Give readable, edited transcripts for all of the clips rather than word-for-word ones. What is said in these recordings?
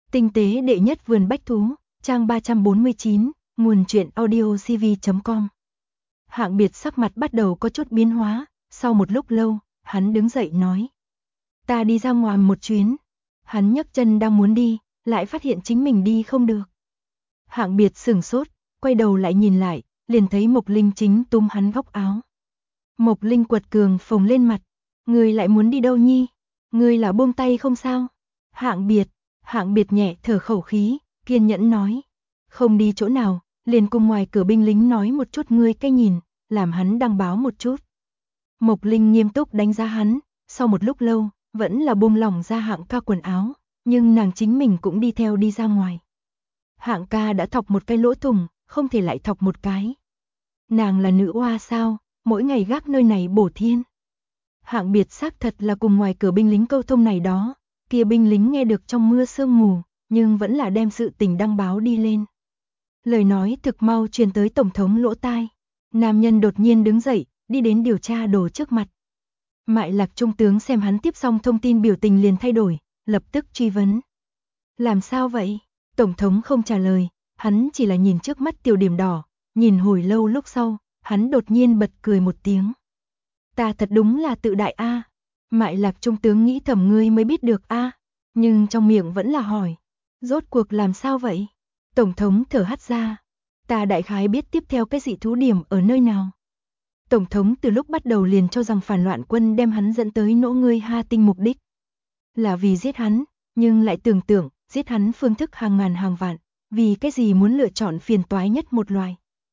Tinh tế đệ nhất vườn bách thú, trang 349, nguồn truyện audiocv.com. Hạng Biệt sắc mặt bắt đầu có chút biến hóa, sau một lúc lâu, hắn đứng dậy nói. Ta đi ra ngoài một chuyến. Hắn nhấc chân đang muốn đi, lại phát hiện chính mình đi không được. Hạng Biệt sửng sốt, quay đầu lại nhìn lại, liền thấy Mộc Linh chính túm hắn góc áo. Mộc Linh quật cường phồng lên mặt. Ngươi lại muốn đi đâu nhi? Ngươi là buông tay không sao? Hạng Biệt nhẹ thở khẩu khí, kiên nhẫn nói. Không đi chỗ nào, liền cùng ngoài cửa binh lính nói một chút ngươi cái nhìn, làm hắn đăng báo một chút. Mộc Linh nghiêm túc đánh giá hắn, sau một lúc lâu, vẫn là buông lỏng ra Hạng ca quần áo, nhưng nàng chính mình cũng đi theo đi ra ngoài. Hạng ca đã thọc một cái lỗ thủng, không thể lại thọc một cái. Nàng là nữ oa sao, mỗi ngày gác nơi này bổ thiên. Hạng Biệt xác thật là cùng ngoài cửa binh lính câu thông này đó, kia binh lính nghe được trong mưa sương mù, nhưng vẫn là đem sự tình đăng báo đi lên. Lời nói thực mau truyền tới tổng thống lỗ tai. Nam nhân đột nhiên đứng dậy, đi đến điều tra đồ trước mặt. Mại Lạc trung tướng xem hắn tiếp xong thông tin biểu tình liền thay đổi, lập tức truy vấn. Làm sao vậy? Tổng thống không trả lời, hắn chỉ là nhìn trước mắt tiểu điểm đỏ, nhìn hồi lâu lúc sau, hắn đột nhiên bật cười một tiếng. Ta thật đúng là tự đại a. Mại Lạc trung tướng nghĩ thầm ngươi mới biết được a, nhưng trong miệng vẫn là hỏi. Rốt cuộc làm sao vậy? Tổng thống thở hắt ra. Ta đại khái biết tiếp theo cái dị thú điểm ở nơi nào. Tổng thống từ lúc bắt đầu liền cho rằng phản loạn quân đem hắn dẫn tới nỗ ngươi Ha Tinh mục đích là vì giết hắn, nhưng lại tưởng tượng, giết hắn phương thức hàng ngàn hàng vạn, vì cái gì muốn lựa chọn phiền toái nhất một loài.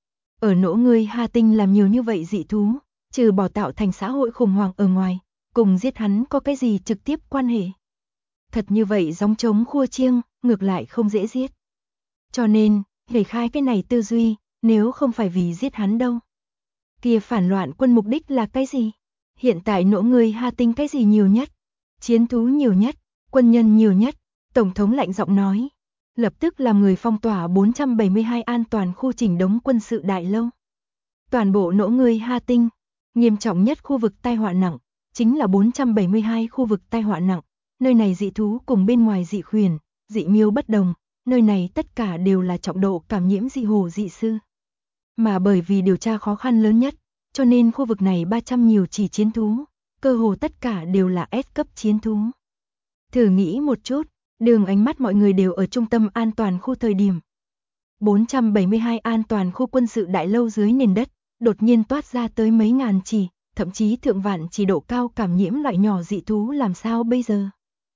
Ở nỗ ngươi Ha Tinh làm nhiều như vậy dị thú, trừ bỏ tạo thành xã hội khủng hoảng ở ngoài, cùng giết hắn có cái gì trực tiếp quan hệ. Thật như vậy gióng trống khua chiêng, ngược lại không dễ giết. Cho nên, để khai cái này tư duy, nếu không phải vì giết hắn đâu. Kia phản loạn quân mục đích là cái gì? Hiện tại nỗ người Ha Tinh cái gì nhiều nhất? Chiến thú nhiều nhất, quân nhân nhiều nhất, Tổng thống lạnh giọng nói. Lập tức làm người phong tỏa 472 an toàn khu chỉnh đống quân sự đại lâu. Toàn bộ nỗ người Ha Tinh, nghiêm trọng nhất khu vực tai họa nặng, chính là 472 khu vực tai họa nặng. Nơi này dị thú cùng bên ngoài dị khuyển, dị miêu bất đồng, nơi này tất cả đều là trọng độ cảm nhiễm dị hồ dị sư. Mà bởi vì điều tra khó khăn lớn nhất, cho nên khu vực này 300 nhiều chỉ chiến thú, cơ hồ tất cả đều là S cấp chiến thú. Thử nghĩ một chút, đường ánh mắt mọi người đều ở trung tâm an toàn khu thời điểm. 472 an toàn khu quân sự đại lâu dưới nền đất, đột nhiên toát ra tới mấy ngàn chỉ, thậm chí thượng vạn chỉ độ cao cảm nhiễm loại nhỏ dị thú làm sao bây giờ.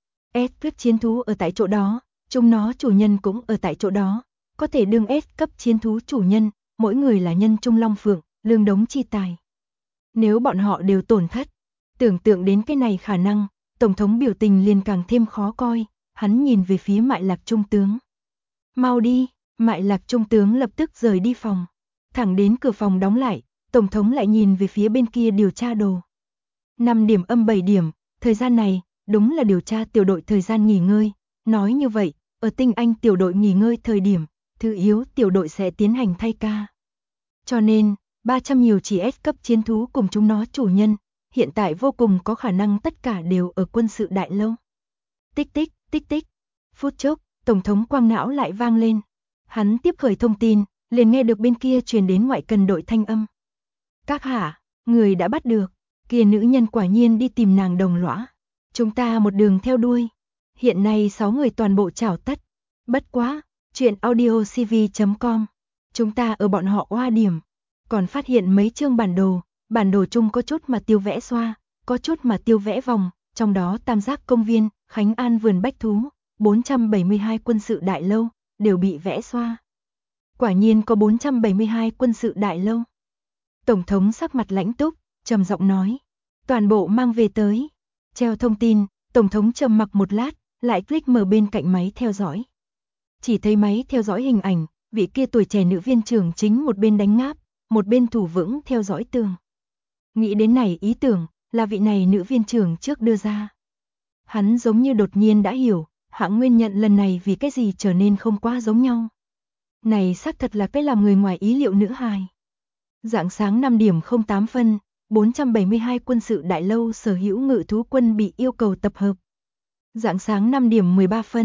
S cấp chiến thú ở tại chỗ đó, chúng nó chủ nhân cũng ở tại chỗ đó, có thể đương S cấp chiến thú chủ nhân, mỗi người là nhân trung long phượng, lương đống chi tài. Nếu bọn họ đều tổn thất, tưởng tượng đến cái này khả năng, Tổng thống biểu tình liền càng thêm khó coi, hắn nhìn về phía Mại Lạc trung tướng. Mau đi, Mại Lạc trung tướng lập tức rời đi phòng. Thẳng đến cửa phòng đóng lại, Tổng thống lại nhìn về phía bên kia điều tra đồ. 5 điểm âm 7 điểm, thời gian này, đúng là điều tra tiểu đội thời gian nghỉ ngơi. Nói như vậy, ở Tinh Anh tiểu đội nghỉ ngơi thời điểm, thứ yếu tiểu đội sẽ tiến hành thay ca. Cho nên, 300 nhiều chỉ S cấp chiến thú cùng chúng nó chủ nhân, hiện tại vô cùng có khả năng tất cả đều ở quân sự đại lâu. Tích tích, tích tích. Phút chốc, Tổng thống quang não lại vang lên. Hắn tiếp khởi thông tin, liền nghe được bên kia truyền đến ngoại cần đội thanh âm. Các hạ, người đã bắt được, kia nữ nhân quả nhiên đi tìm nàng đồng lõa. Chúng ta một đường theo đuôi. Hiện nay 6 người toàn bộ trảo tất. Bất quá, chuyện audiocv.com. Chúng ta ở bọn họ oa điểm. Còn phát hiện mấy chương bản đồ chung có chút mà tiêu vẽ xoa, có chút mà tiêu vẽ vòng, trong đó Tam Giác công viên, Khánh An vườn bách thú, 472 quân sự đại lâu, đều bị vẽ xoa. Quả nhiên có 472 quân sự đại lâu. Tổng thống sắc mặt lãnh túc, trầm giọng nói. Toàn bộ mang về tới. Treo thông tin, Tổng thống trầm mặc một lát, lại click mở bên cạnh máy theo dõi. Chỉ thấy máy theo dõi hình ảnh, vị kia tuổi trẻ nữ viên trưởng chính một bên đánh ngáp, một bên thủ vững theo dõi tường. Nghĩ đến này ý tưởng, là vị này nữ viên trưởng trước đưa ra. Hắn giống như đột nhiên đã hiểu, Hạng nguyên nhận lần này vì cái gì trở nên không quá giống nhau. Này xác thật là cái làm người ngoài ý liệu nữ hài. Rạng sáng 5 điểm 08 phân, 472 quân sự đại lâu sở hữu ngự thú quân bị yêu cầu tập hợp. Rạng sáng 5 điểm 13 phân,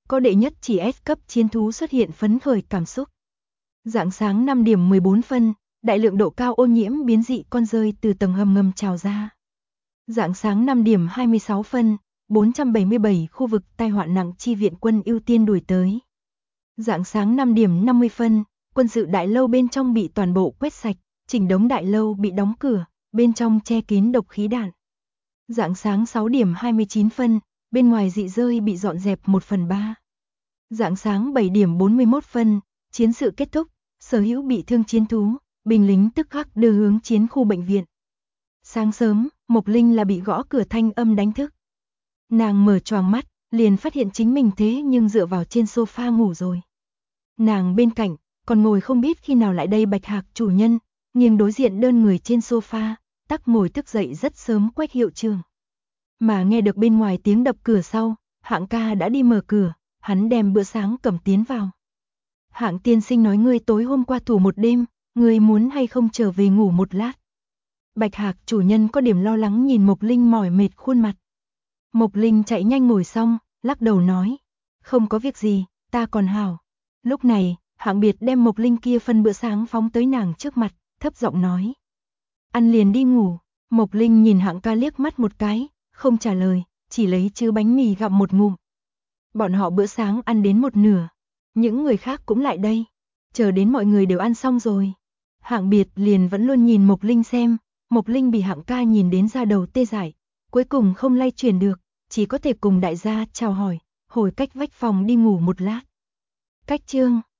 có đệ nhất chỉ S cấp chiến thú xuất hiện phấn khởi cảm xúc. Rạng sáng 5 điểm 14 phân, đại lượng độ cao ô nhiễm biến dị con rơi từ tầng hầm ngầm trào ra. Rạng sáng 5 điểm 26 phân, 477 khu vực tai họa nặng chi viện quân ưu tiên đuổi tới. Rạng sáng 5 điểm 50 phân, quân sự đại lâu bên trong bị toàn bộ quét sạch, chỉnh đống đại lâu bị đóng cửa, bên trong che kín độc khí đạn. Rạng sáng 6 điểm 29 phân, bên ngoài dị rơi bị dọn dẹp 1/3. Rạng sáng 7 điểm 41 phân, chiến sự kết thúc, sở hữu bị thương chiến thú, binh lính tức khắc đưa hướng chiến khu bệnh viện. Sáng sớm, Mộc Linh là bị gõ cửa thanh âm đánh thức. Nàng mở choàng mắt, liền phát hiện chính mình thế nhưng dựa vào trên sofa ngủ rồi. Nàng bên cạnh, còn ngồi không biết khi nào lại đây Bạch Hạc chủ nhân, nghiêng đối diện đơn người trên sofa, tắc ngồi thức dậy rất sớm quét hiệu trường. Mà nghe được bên ngoài tiếng đập cửa sau, Hạng ca đã đi mở cửa, hắn đem bữa sáng cầm tiến vào. Hạng tiên sinh nói ngươi tối hôm qua thủ một đêm, ngươi muốn hay không trở về ngủ một lát. Bạch Hạc chủ nhân có điểm lo lắng nhìn Mộc Linh mỏi mệt khuôn mặt. Mộc Linh chạy nhanh ngồi xong, lắc đầu nói, không có việc gì, ta còn hảo. Lúc này, Hạng Biệt đem Mộc Linh kia phân bữa sáng phóng tới nàng trước mặt, thấp giọng nói. Ăn liền đi ngủ. Mộc Linh nhìn Hạng ca liếc mắt một cái, không trả lời, chỉ lấy chứ bánh mì gặm một ngụm. Bọn họ bữa sáng ăn đến một nửa, những người khác cũng lại đây, chờ đến mọi người đều ăn xong rồi. Hạng Biệt liền vẫn luôn nhìn Mộc Linh xem, Mộc Linh bị Hạng ca nhìn đến da đầu tê dại, cuối cùng không lay chuyển được, chỉ có thể cùng đại gia chào hỏi, hồi cách vách phòng đi ngủ một lát. Cách chương